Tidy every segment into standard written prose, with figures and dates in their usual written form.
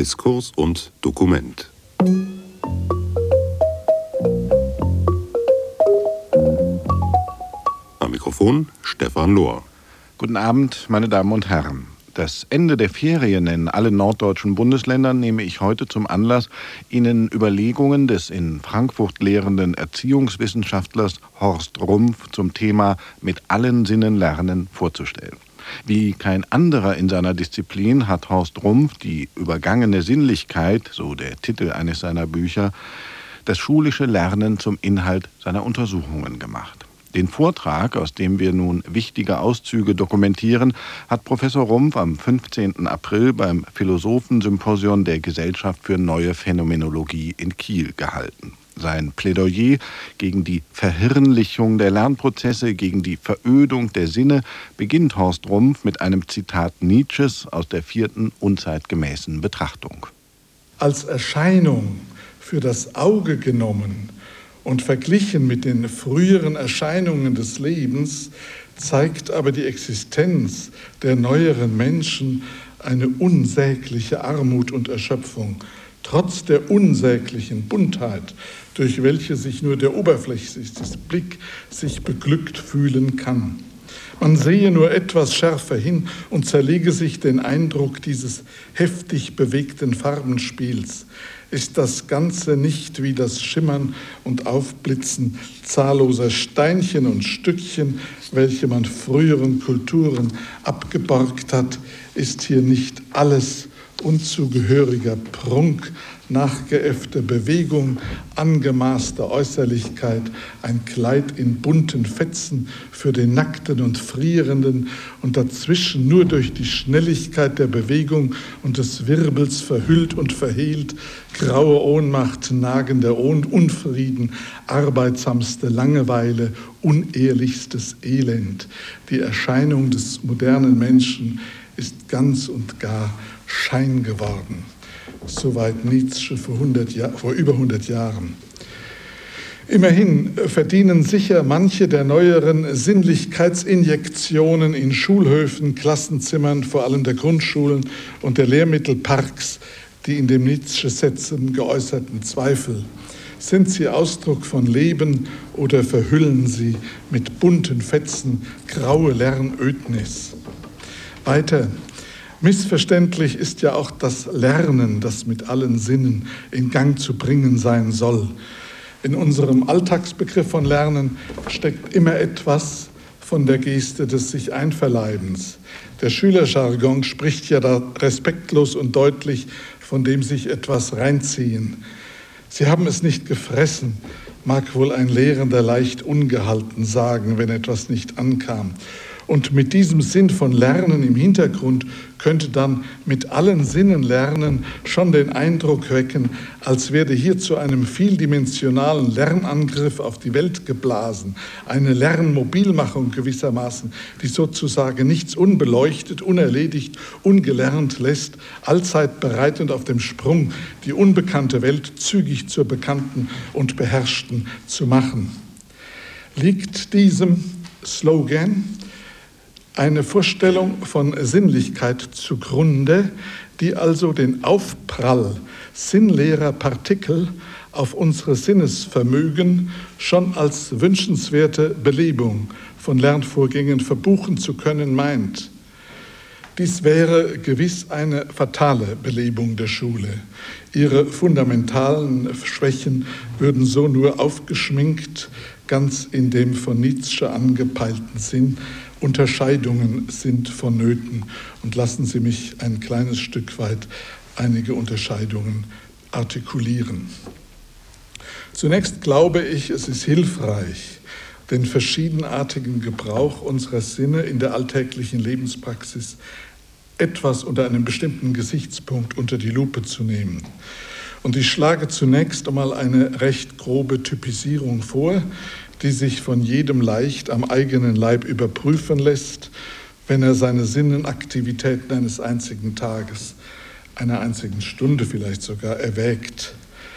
Diskurs und Dokument. Am Mikrofon Stefan Lohr. Guten Abend, meine Damen und Herren. Das Ende der Ferien in allen norddeutschen Bundesländern nehme ich heute zum Anlass, Ihnen Überlegungen des in Frankfurt lehrenden Erziehungswissenschaftlers Horst Rumpf zum Thema Mit allen Sinnen lernen vorzustellen. Wie kein anderer in seiner Disziplin hat Horst Rumpf die übergangene Sinnlichkeit, so der Titel eines seiner Bücher, das schulische Lernen zum Inhalt seiner Untersuchungen gemacht. Den Vortrag, aus dem wir nun wichtige Auszüge dokumentieren, hat Professor Rumpf am 15. April beim Philosophensymposion der Gesellschaft für Neue Phänomenologie in Kiel gehalten. Sein Plädoyer gegen die Verhirnlichung der Lernprozesse, gegen die Verödung der Sinne, beginnt Horst Rumpf mit einem Zitat Nietzsches aus der 4. unzeitgemäßen Betrachtung. Als Erscheinung für das Auge genommen und verglichen mit den früheren Erscheinungen des Lebens, zeigt aber die Existenz der neueren Menschen eine unsägliche Armut und Erschöpfung, trotz der unsäglichen Buntheit, durch welche sich nur der oberflächlichste Blick sich beglückt fühlen kann. Man sehe nur etwas schärfer hin und zerlege sich den Eindruck dieses heftig bewegten Farbenspiels. Ist das Ganze nicht wie das Schimmern und Aufblitzen zahlloser Steinchen und Stückchen, welche man früheren Kulturen abgeborgt hat, ist hier nicht alles unzugehöriger Prunk, nachgeäffte Bewegung, angemaßte Äußerlichkeit, ein Kleid in bunten Fetzen für den Nackten und Frierenden und dazwischen nur durch die Schnelligkeit der Bewegung und des Wirbels verhüllt und verhehlt, graue Ohnmacht, nagender Unfrieden, arbeitsamste Langeweile, unehrlichstes Elend. Die Erscheinung des modernen Menschen ist ganz und gar Schein geworden. Soweit Nietzsche vor über 100 Jahren. Immerhin verdienen sicher manche der neueren Sinnlichkeitsinjektionen in Schulhöfen, Klassenzimmern, vor allem der Grundschulen und der Lehrmittelparks, die in dem Nietzsche-Sätzen geäußerten Zweifel. Sind sie Ausdruck von Leben oder verhüllen sie mit bunten Fetzen graue Lernödnis? Weiter. Missverständlich ist ja auch das Lernen, das mit allen Sinnen in Gang zu bringen sein soll. In unserem Alltagsbegriff von Lernen steckt immer etwas von der Geste des sich Einverleibens. Der Schülerjargon spricht ja da respektlos und deutlich von dem sich etwas reinziehen. Sie haben es nicht gefressen, mag wohl ein Lehrender leicht ungehalten sagen, wenn etwas nicht ankam. Und mit diesem Sinn von Lernen im Hintergrund könnte dann mit allen Sinnen Lernen schon den Eindruck wecken, als werde hier zu einem vieldimensionalen Lernangriff auf die Welt geblasen, eine Lernmobilmachung gewissermaßen, die sozusagen nichts unbeleuchtet, unerledigt, ungelernt lässt, allzeit bereit und auf dem Sprung, die unbekannte Welt zügig zur bekannten und beherrschten zu machen. Liegt diesem Slogan eine Vorstellung von Sinnlichkeit zugrunde, die also den Aufprall sinnleerer Partikel auf unsere Sinnesvermögen schon als wünschenswerte Belebung von Lernvorgängen verbuchen zu können meint. Dies wäre gewiss eine fatale Belebung der Schule. Ihre fundamentalen Schwächen würden so nur aufgeschminkt, ganz in dem von Nietzsche angepeilten Sinn. Unterscheidungen sind vonnöten. Und lassen Sie mich ein kleines Stück weit einige Unterscheidungen artikulieren. Zunächst glaube ich, es ist hilfreich, den verschiedenartigen Gebrauch unserer Sinne in der alltäglichen Lebenspraxis etwas unter einem bestimmten Gesichtspunkt unter die Lupe zu nehmen. Und ich schlage zunächst einmal eine recht grobe Typisierung vor, die sich von jedem leicht am eigenen Leib überprüfen lässt, wenn er seine Sinnenaktivitäten eines einzigen Tages, einer einzigen Stunde vielleicht sogar erwägt.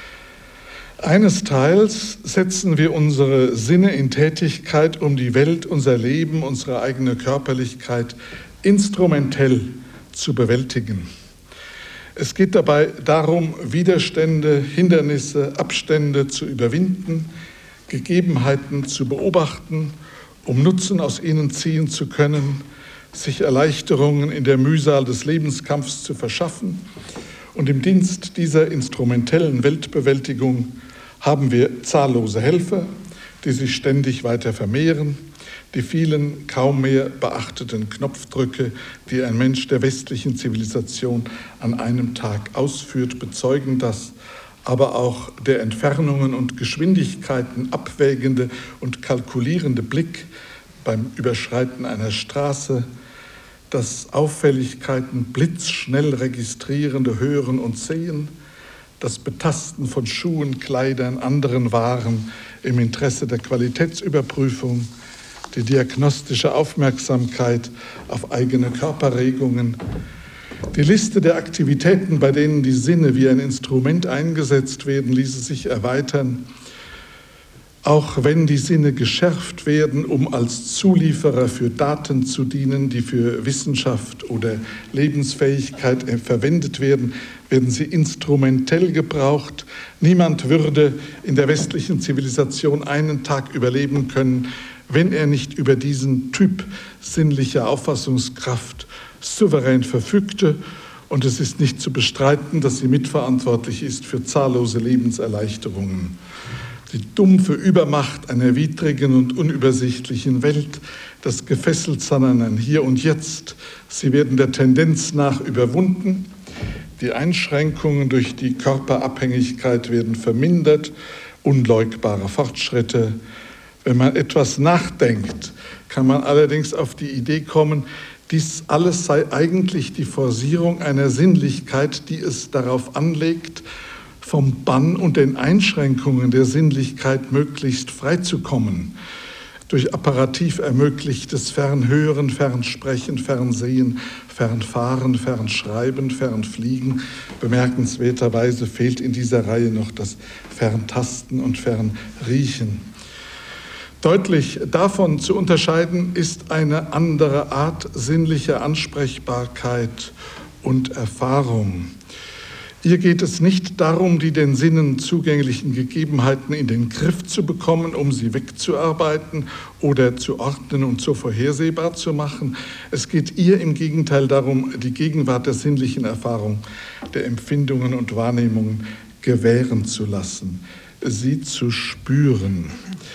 Eines Teils setzen wir unsere Sinne in Tätigkeit, um die Welt, unser Leben, unsere eigene Körperlichkeit instrumentell zu bewältigen. Es geht dabei darum, Widerstände, Hindernisse, Abstände zu überwinden, Gegebenheiten zu beobachten, um Nutzen aus ihnen ziehen zu können, sich Erleichterungen in der Mühsal des Lebenskampfs zu verschaffen. Und im Dienst dieser instrumentellen Weltbewältigung haben wir zahllose Helfer, die sich ständig weiter vermehren. Die vielen kaum mehr beachteten Knopfdrücke, die ein Mensch der westlichen Zivilisation an einem Tag ausführt, bezeugen das. Aber auch der Entfernungen und Geschwindigkeiten abwägende und kalkulierende Blick beim Überschreiten einer Straße, das Auffälligkeiten blitzschnell registrierende Hören und Sehen, das Betasten von Schuhen, Kleidern, anderen Waren im Interesse der Qualitätsüberprüfung, die diagnostische Aufmerksamkeit auf eigene Körperregungen, die Liste der Aktivitäten, bei denen die Sinne wie ein Instrument eingesetzt werden, ließe sich erweitern. Auch wenn die Sinne geschärft werden, um als Zulieferer für Daten zu dienen, die für Wissenschaft oder Lebensfähigkeit verwendet werden, werden sie instrumentell gebraucht. Niemand würde in der westlichen Zivilisation einen Tag überleben können, wenn er nicht über diesen Typ sinnlicher Auffassungskraft souverän verfügte. Und es ist nicht zu bestreiten, dass sie mitverantwortlich ist für zahllose Lebenserleichterungen. Die dumpfe Übermacht einer widrigen und unübersichtlichen Welt, das Gefesseltsein an ein Hier und Jetzt, sie werden der Tendenz nach überwunden. Die Einschränkungen durch die Körperabhängigkeit werden vermindert, unleugbare Fortschritte. Wenn man etwas nachdenkt, kann man allerdings auf die Idee kommen, dies alles sei eigentlich die Forcierung einer Sinnlichkeit, die es darauf anlegt, vom Bann und den Einschränkungen der Sinnlichkeit möglichst freizukommen. Durch apparativ ermöglichtes Fernhören, Fernsprechen, Fernsehen, Fernfahren, Fernschreiben, Fernfliegen. Bemerkenswerterweise fehlt in dieser Reihe noch das Ferntasten und Fernriechen. Deutlich davon zu unterscheiden ist eine andere Art sinnlicher Ansprechbarkeit und Erfahrung. Hier geht es nicht darum, die den Sinnen zugänglichen Gegebenheiten in den Griff zu bekommen, um sie wegzuarbeiten oder zu ordnen und so vorhersehbar zu machen. Es geht ihr im Gegenteil darum, die Gegenwart der sinnlichen Erfahrung, der Empfindungen und Wahrnehmungen gewähren zu lassen, sie zu spüren.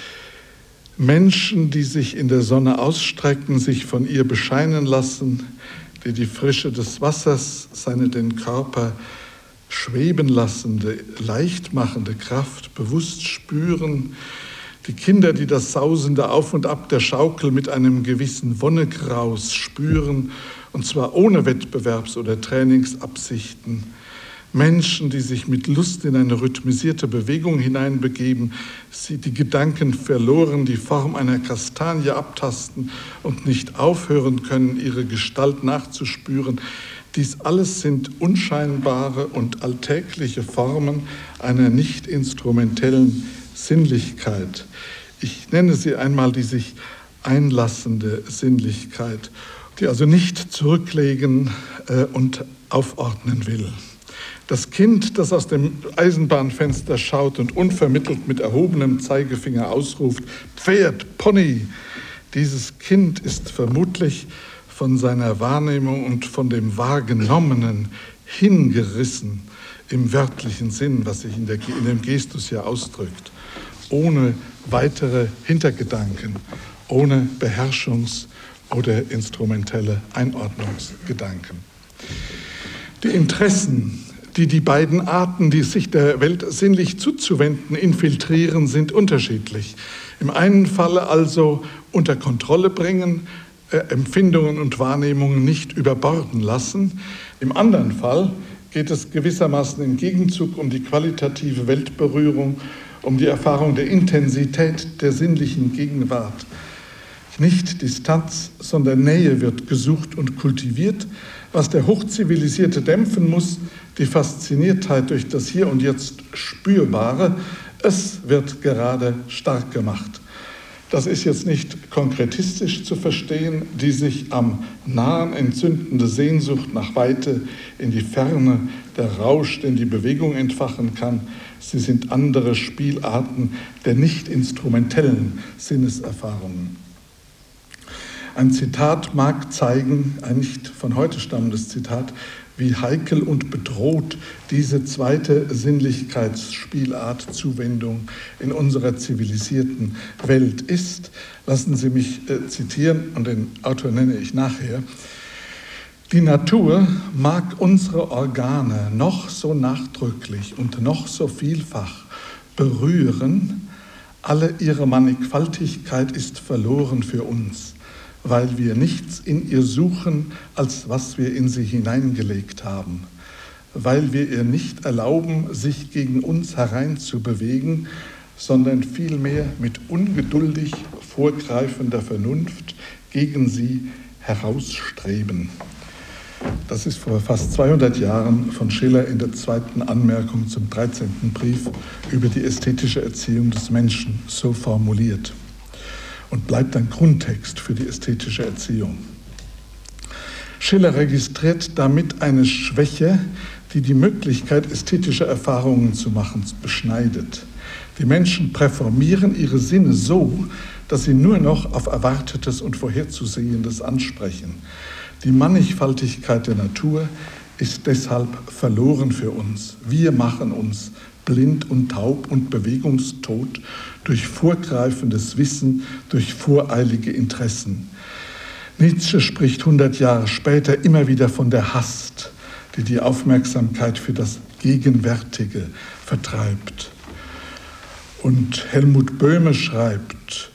Menschen, die sich in der Sonne ausstrecken, sich von ihr bescheinen lassen, die Frische des Wassers, seine den Körper schweben lassende, leicht machende Kraft bewusst spüren, die Kinder, die das sausende Auf und Ab der Schaukel mit einem gewissen Wonnegraus spüren, und zwar ohne Wettbewerbs- oder Trainingsabsichten, Menschen, die sich mit Lust in eine rhythmisierte Bewegung hineinbegeben, sie die Gedanken verloren, die Form einer Kastanie abtasten und nicht aufhören können, ihre Gestalt nachzuspüren. Dies alles sind unscheinbare und alltägliche Formen einer nicht instrumentellen Sinnlichkeit. Ich nenne sie einmal die sich einlassende Sinnlichkeit, die also nicht zurücklegen und aufordnen will. Das Kind, das aus dem Eisenbahnfenster schaut und unvermittelt mit erhobenem Zeigefinger ausruft, Pferd, Pony, dieses Kind ist vermutlich von seiner Wahrnehmung und von dem Wahrgenommenen hingerissen, im wörtlichen Sinn, was sich in dem Gestus ja ausdrückt, ohne weitere Hintergedanken, ohne Beherrschungs- oder instrumentelle Einordnungsgedanken. Die Interessen, die die beiden Arten, die sich der Welt sinnlich zuzuwenden, infiltrieren, sind unterschiedlich. Im einen Falle also unter Kontrolle bringen, Empfindungen und Wahrnehmungen nicht überborden lassen. Im anderen Fall geht es gewissermaßen im Gegenzug um die qualitative Weltberührung, um die Erfahrung der Intensität der sinnlichen Gegenwart. Nicht Distanz, sondern Nähe wird gesucht und kultiviert, was der Hochzivilisierte dämpfen muss, die Fasziniertheit durch das Hier und Jetzt Spürbare. Es wird gerade stark gemacht. Das ist jetzt nicht konkretistisch zu verstehen, die sich am Nahen entzündende Sehnsucht nach Weite in die Ferne, der Rausch, den die Bewegung entfachen kann. Sie sind andere Spielarten der nicht instrumentellen Sinneserfahrungen. Ein Zitat mag zeigen, ein nicht von heute stammendes Zitat, wie heikel und bedroht diese zweite Sinnlichkeitsspielart, Zuwendung in unserer zivilisierten Welt ist. Lassen Sie mich zitieren, und den Autor nenne ich nachher. Die Natur mag unsere Organe noch so nachdrücklich und noch so vielfach berühren, alle ihre Mannigfaltigkeit ist verloren für uns, weil wir nichts in ihr suchen, als was wir in sie hineingelegt haben, weil wir ihr nicht erlauben, sich gegen uns hereinzubewegen, sondern vielmehr mit ungeduldig vorgreifender Vernunft gegen sie herausstreben. Das ist vor fast 200 Jahren von Schiller in der zweiten Anmerkung zum 13. Brief über die ästhetische Erziehung des Menschen so formuliert und bleibt ein Grundtext für die ästhetische Erziehung. Schiller registriert damit eine Schwäche, die die Möglichkeit, ästhetische Erfahrungen zu machen, beschneidet. Die Menschen präformieren ihre Sinne so, dass sie nur noch auf Erwartetes und Vorherzusehendes ansprechen. Die Mannigfaltigkeit der Natur ist deshalb verloren für uns. Wir machen uns blind und taub und bewegungstot durch vorgreifendes Wissen, durch voreilige Interessen. Nietzsche spricht 100 Jahre später immer wieder von der Hast, die die Aufmerksamkeit für das Gegenwärtige vertreibt. Und Helmut Böhme schreibt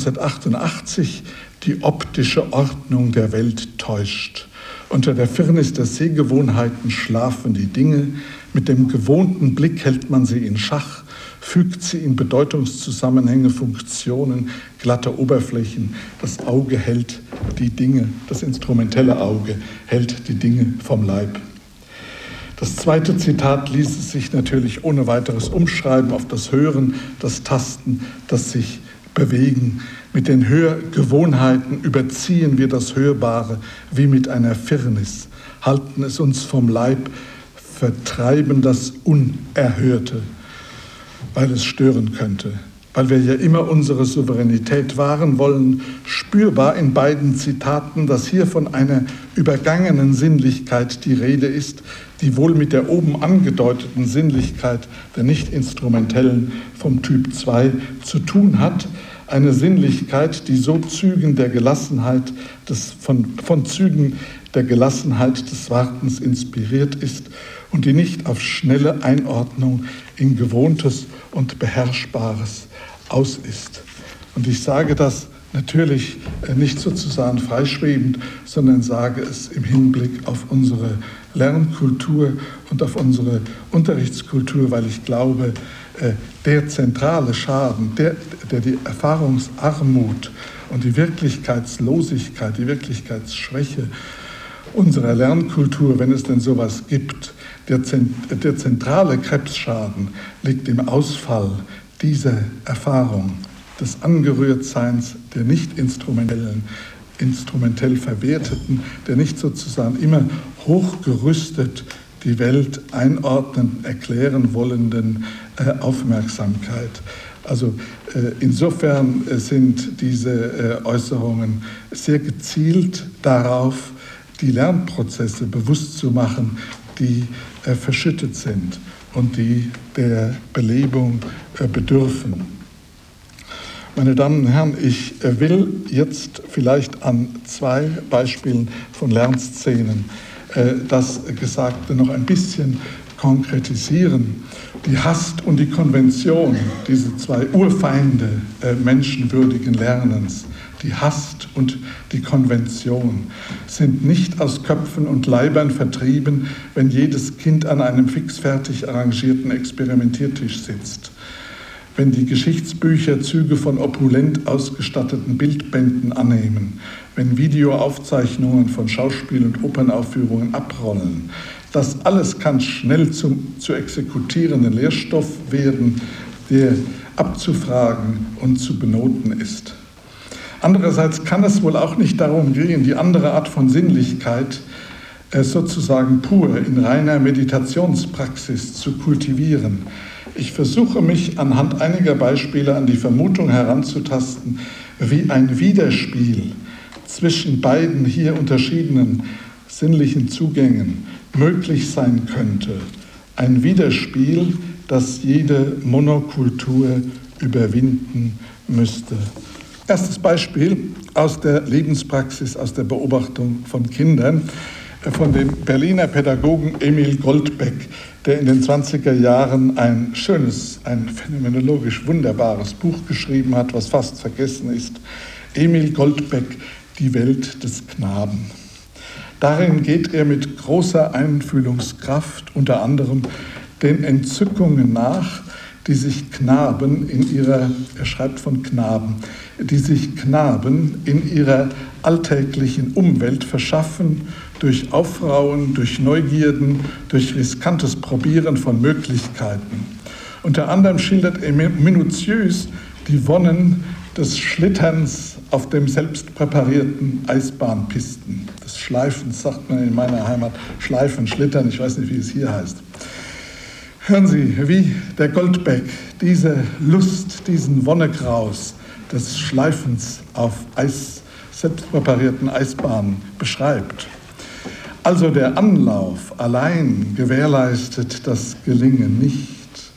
1988, die optische Ordnung der Welt täuscht. Unter der Firnis der Sehgewohnheiten schlafen die Dinge. Mit dem gewohnten Blick hält man sie in Schach, fügt sie in Bedeutungszusammenhänge, Funktionen, glatte Oberflächen. Das Auge hält die Dinge, das instrumentelle Auge hält die Dinge vom Leib. Das zweite Zitat ließe sich natürlich ohne weiteres umschreiben auf das Hören, das Tasten, das sich bewegen. Mit den Hörgewohnheiten überziehen wir das Hörbare wie mit einer Firnis, halten es uns vom Leib, vertreiben das Unerhörte, weil es stören könnte. Weil wir ja immer unsere Souveränität wahren wollen, spürbar in beiden Zitaten, dass hier von einer übergangenen Sinnlichkeit die Rede ist, die wohl mit der oben angedeuteten Sinnlichkeit der nicht-instrumentellen vom Typ 2 zu tun hat. Eine Sinnlichkeit, die so Zügen der Gelassenheit von Zügen der Gelassenheit des Wartens inspiriert ist und die nicht auf schnelle Einordnung in Gewohntes und Beherrschbares aus ist. Und ich sage das natürlich nicht sozusagen freischwebend, sondern sage es im Hinblick auf unsere Lernkultur und auf unsere Unterrichtskultur, weil ich glaube, der zentrale Schaden, der die Erfahrungsarmut und die Wirklichkeitslosigkeit, die Wirklichkeitsschwäche unserer Lernkultur, wenn es denn sowas gibt, der zentrale Krebsschaden liegt im Ausfall dieser Erfahrung des Angerührtseins, der nicht instrumentell Verwerteten, der nicht sozusagen immer hochgerüstet die Welt einordnen, erklären wollenden Aufmerksamkeit. Also insofern sind diese Äußerungen sehr gezielt darauf, die Lernprozesse bewusst zu machen, die verschüttet sind und die der Belebung bedürfen. Meine Damen und Herren, ich will jetzt vielleicht an 2 Beispielen von Lernszenen das Gesagte noch ein bisschen konkretisieren. Die Hast und die Konvention, diese 2 Urfeinde menschenwürdigen Lernens, die Hast und die Konvention, sind nicht aus Köpfen und Leibern vertrieben, wenn jedes Kind an einem fixfertig arrangierten Experimentiertisch sitzt. Wenn die Geschichtsbücher Züge von opulent ausgestatteten Bildbänden annehmen, wenn Videoaufzeichnungen von Schauspiel- und Opernaufführungen abrollen. Das alles kann schnell zu exekutierenden Lehrstoff werden, der abzufragen und zu benoten ist. Andererseits kann es wohl auch nicht darum gehen, die andere Art von Sinnlichkeit sozusagen pur in reiner Meditationspraxis zu kultivieren. Ich versuche mich anhand einiger Beispiele an die Vermutung heranzutasten, wie ein Widerspiel zwischen beiden hier unterschiedenen sinnlichen Zugängen möglich sein könnte. Ein Widerspiel, das jede Monokultur überwinden müsste. Erstes Beispiel aus der Lebenspraxis, aus der Beobachtung von Kindern, von dem Berliner Pädagogen Emil Goldbeck, der in den 20er Jahren ein schönes, ein phänomenologisch wunderbares Buch geschrieben hat, was fast vergessen ist. Emil Goldbeck, Die Welt des Knaben. Darin geht er mit großer Einfühlungskraft unter anderem den Entzückungen nach, die sich Knaben in ihrer, er schreibt von Knaben, die sich Knaben in ihrer alltäglichen Umwelt verschaffen, durch Aufrauen, durch Neugierden, durch riskantes Probieren von Möglichkeiten. Unter anderem schildert er minutiös die Wonnen des Schlitterns auf dem selbst präparierten Eisbahnpisten, des Schleifens, sagt man in meiner Heimat, Schleifen, Schlittern, ich weiß nicht, wie es hier heißt. Hören Sie, wie der Goldbeck diese Lust, diesen Wonnegraus des Schleifens auf selbst präparierten Eisbahnen beschreibt. Also der Anlauf allein gewährleistet das Gelingen nicht.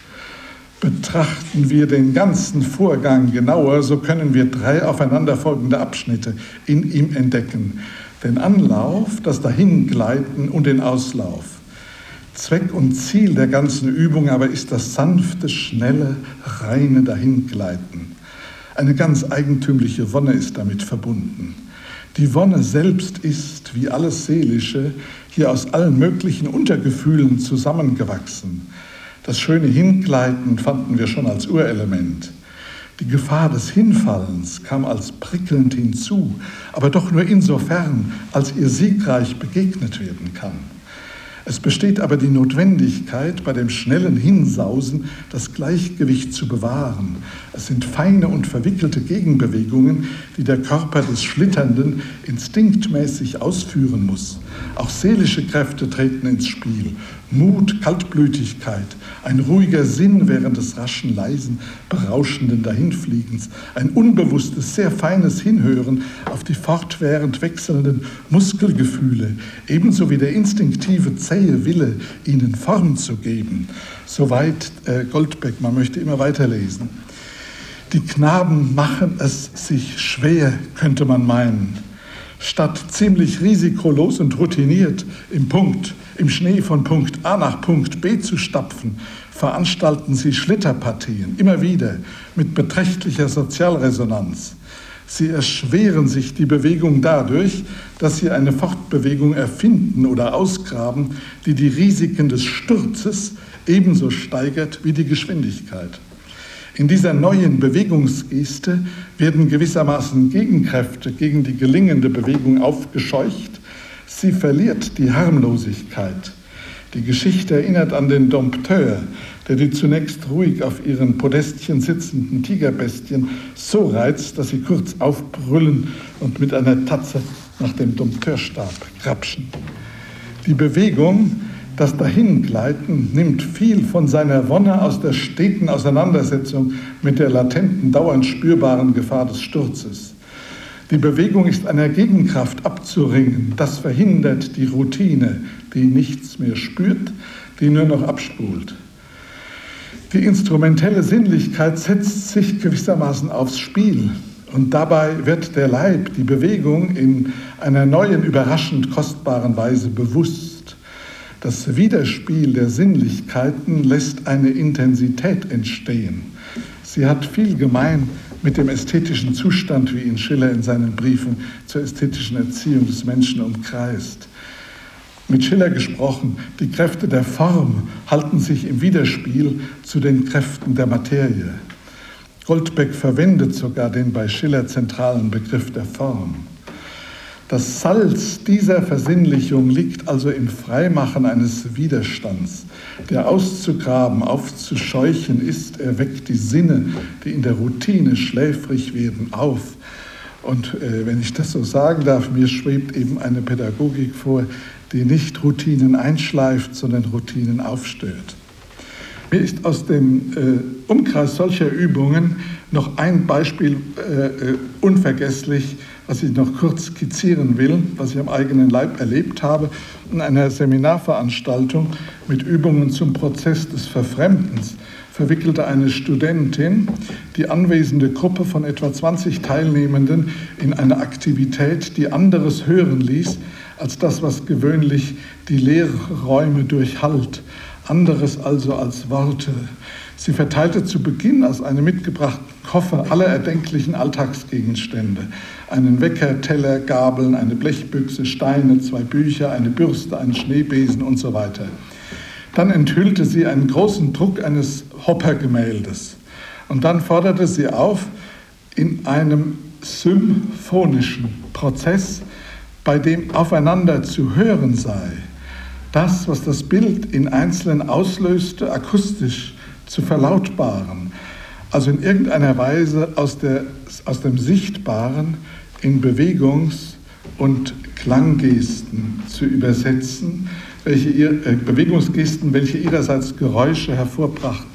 Betrachten wir den ganzen Vorgang genauer, so können wir 3 aufeinanderfolgende Abschnitte in ihm entdecken. Den Anlauf, das Dahingleiten und den Auslauf. Zweck und Ziel der ganzen Übung aber ist das sanfte, schnelle, reine Dahingleiten. Eine ganz eigentümliche Wonne ist damit verbunden. Die Wonne selbst ist, wie alles Seelische, hier aus allen möglichen Untergefühlen zusammengewachsen. Das schöne Hingleiten fanden wir schon als Urelement. Die Gefahr des Hinfallens kam als prickelnd hinzu, aber doch nur insofern, als ihr siegreich begegnet werden kann. Es besteht aber die Notwendigkeit, bei dem schnellen Hinsausen das Gleichgewicht zu bewahren. Es sind feine und verwickelte Gegenbewegungen, die der Körper des Schlitternden instinktmäßig ausführen muss. Auch seelische Kräfte treten ins Spiel. Mut, Kaltblütigkeit, ein ruhiger Sinn während des raschen, leisen, berauschenden Dahinfliegens, ein unbewusstes, sehr feines Hinhören auf die fortwährend wechselnden Muskelgefühle, ebenso wie der instinktive, zähe Wille, ihnen Form zu geben. Soweit Goldbeck, man möchte immer weiterlesen. Die Knaben machen es sich schwer, könnte man meinen. Statt ziemlich risikolos und routiniert im Schnee von Punkt A nach Punkt B zu stapfen, veranstalten sie Schlitterpartien, immer wieder mit beträchtlicher Sozialresonanz. Sie erschweren sich die Bewegung dadurch, dass sie eine Fortbewegung erfinden oder ausgraben, die die Risiken des Sturzes ebenso steigert wie die Geschwindigkeit. In dieser neuen Bewegungsgeste werden gewissermaßen Gegenkräfte gegen die gelingende Bewegung aufgescheucht. Sie verliert die Harmlosigkeit. Die Geschichte erinnert an den Dompteur, der die zunächst ruhig auf ihren Podestchen sitzenden Tigerbestien so reizt, dass sie kurz aufbrüllen und mit einer Tatze nach dem Dompteurstab grapschen. Die Bewegung, das Dahingleiten, nimmt viel von seiner Wonne aus der steten Auseinandersetzung mit der latenten, dauernd spürbaren Gefahr des Sturzes. Die Bewegung ist einer Gegenkraft abzuringen. Das verhindert die Routine, die nichts mehr spürt, die nur noch abspult. Die instrumentelle Sinnlichkeit setzt sich gewissermaßen aufs Spiel. Und dabei wird der Leib, die Bewegung in einer neuen, überraschend kostbaren Weise bewusst. Das Widerspiel der Sinnlichkeiten lässt eine Intensität entstehen. Sie hat viel gemein mit dem ästhetischen Zustand, wie ihn Schiller in seinen Briefen zur ästhetischen Erziehung des Menschen umkreist. Mit Schiller gesprochen, die Kräfte der Form halten sich im Widerspiel zu den Kräften der Materie. Goldbeck verwendet sogar den bei Schiller zentralen Begriff der Form. Das Salz dieser Versinnlichung liegt also im Freimachen eines Widerstands, der auszugraben, aufzuscheuchen ist. Er weckt die Sinne, die in der Routine schläfrig werden, auf Und wenn ich das so sagen darf, mir schwebt eben eine Pädagogik vor, die nicht Routinen einschleift, sondern Routinen aufstört. Mir ist aus dem Umkreis solcher Übungen noch ein Beispiel unvergesslich, was ich noch kurz skizzieren will, was ich am eigenen Leib erlebt habe, in einer Seminarveranstaltung mit Übungen zum Prozess des Verfremdens verwickelte eine Studentin die anwesende Gruppe von etwa 20 Teilnehmenden in eine Aktivität, die anderes hören ließ, als das, was gewöhnlich die Lehrräume durchhallt, anderes also als Worte. Sie verteilte zu Beginn aus einem mitgebrachten Koffer alle erdenklichen Alltagsgegenstände. Einen Wecker, Teller, Gabeln, eine Blechbüchse, Steine, 2 Bücher, eine Bürste, einen Schneebesen und so weiter. Dann enthüllte sie einen großen Druck eines Hopper-Gemäldes. Und dann forderte sie auf, in einem symphonischen Prozess, bei dem aufeinander zu hören sei, das, was das Bild in Einzelnen auslöste, akustisch zu verlautbaren, also in irgendeiner Weise aus dem Sichtbaren in Bewegungs- und Klanggesten zu übersetzen, Bewegungsgesten, welche ihrerseits Geräusche hervorbrachten.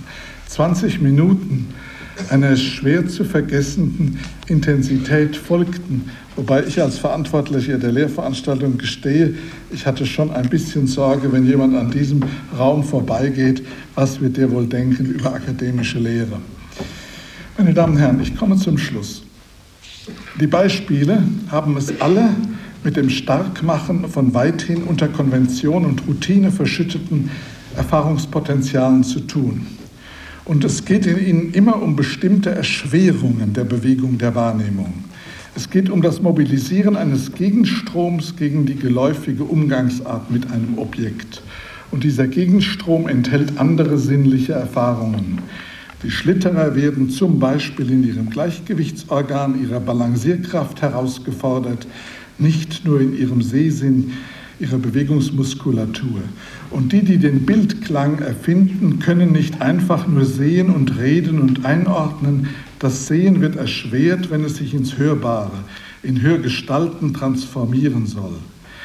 20 Minuten einer schwer zu vergessenden Intensität folgten, wobei ich als Verantwortlicher der Lehrveranstaltung gestehe, ich hatte schon ein bisschen Sorge, wenn jemand an diesem Raum vorbeigeht, was wird der wohl denken über akademische Lehre. Meine Damen und Herren, ich komme zum Schluss. Die Beispiele haben es alle mit dem Starkmachen von weithin unter Konvention und Routine verschütteten Erfahrungspotenzialen zu tun. Und es geht in ihnen immer um bestimmte Erschwerungen der Bewegung der Wahrnehmung. Es geht um das Mobilisieren eines Gegenstroms gegen die geläufige Umgangsart mit einem Objekt. Und dieser Gegenstrom enthält andere sinnliche Erfahrungen. Die Schlitterer werden zum Beispiel in ihrem Gleichgewichtsorgan, ihrer Balancierkraft herausgefordert, nicht nur in ihrem Sehsinn, ihrer Bewegungsmuskulatur. Und die den Bildklang erfinden, können nicht einfach nur sehen und reden und einordnen. Das Sehen wird erschwert, wenn es sich ins Hörbare, in Hörgestalten transformieren soll.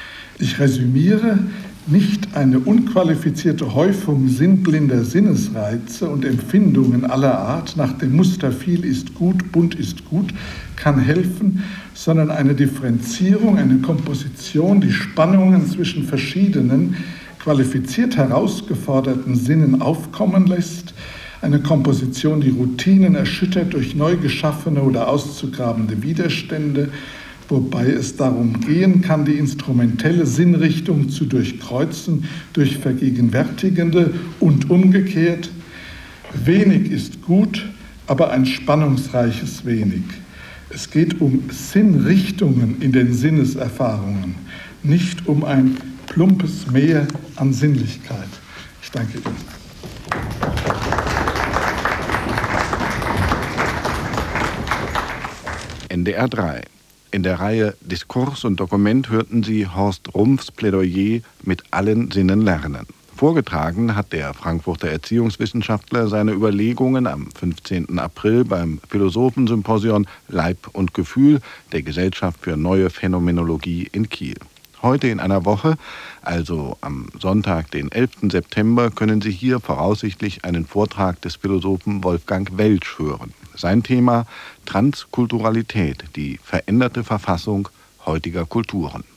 Ich resümiere: nicht eine unqualifizierte Häufung sinnblinder Sinnesreize und Empfindungen aller Art nach dem Muster viel ist gut, bunt ist gut, kann helfen, sondern eine Differenzierung, eine Komposition, die Spannungen zwischen verschiedenen, qualifiziert herausgeforderten Sinnen aufkommen lässt, eine Komposition, die Routinen erschüttert durch neu geschaffene oder auszugrabende Widerstände, wobei es darum gehen kann, die instrumentelle Sinnrichtung zu durchkreuzen durch vergegenwärtigende und umgekehrt. Wenig ist gut, aber ein spannungsreiches Wenig. Es geht um Sinnrichtungen in den Sinneserfahrungen, nicht um ein plumpes Meer an Sinnlichkeit. Ich danke Ihnen. NDR 3. In der Reihe Diskurs und Dokument hörten Sie Horst Rumpfs Plädoyer mit allen Sinnen lernen. Vorgetragen hat der Frankfurter Erziehungswissenschaftler seine Überlegungen am 15. April beim Philosophensymposion Leib und Gefühl der Gesellschaft für neue Phänomenologie in Kiel. Heute in einer Woche, also am Sonntag, den 11. September, können Sie hier voraussichtlich einen Vortrag des Philosophen Wolfgang Welsch hören. Sein Thema: Transkulturalität, die veränderte Verfassung heutiger Kulturen.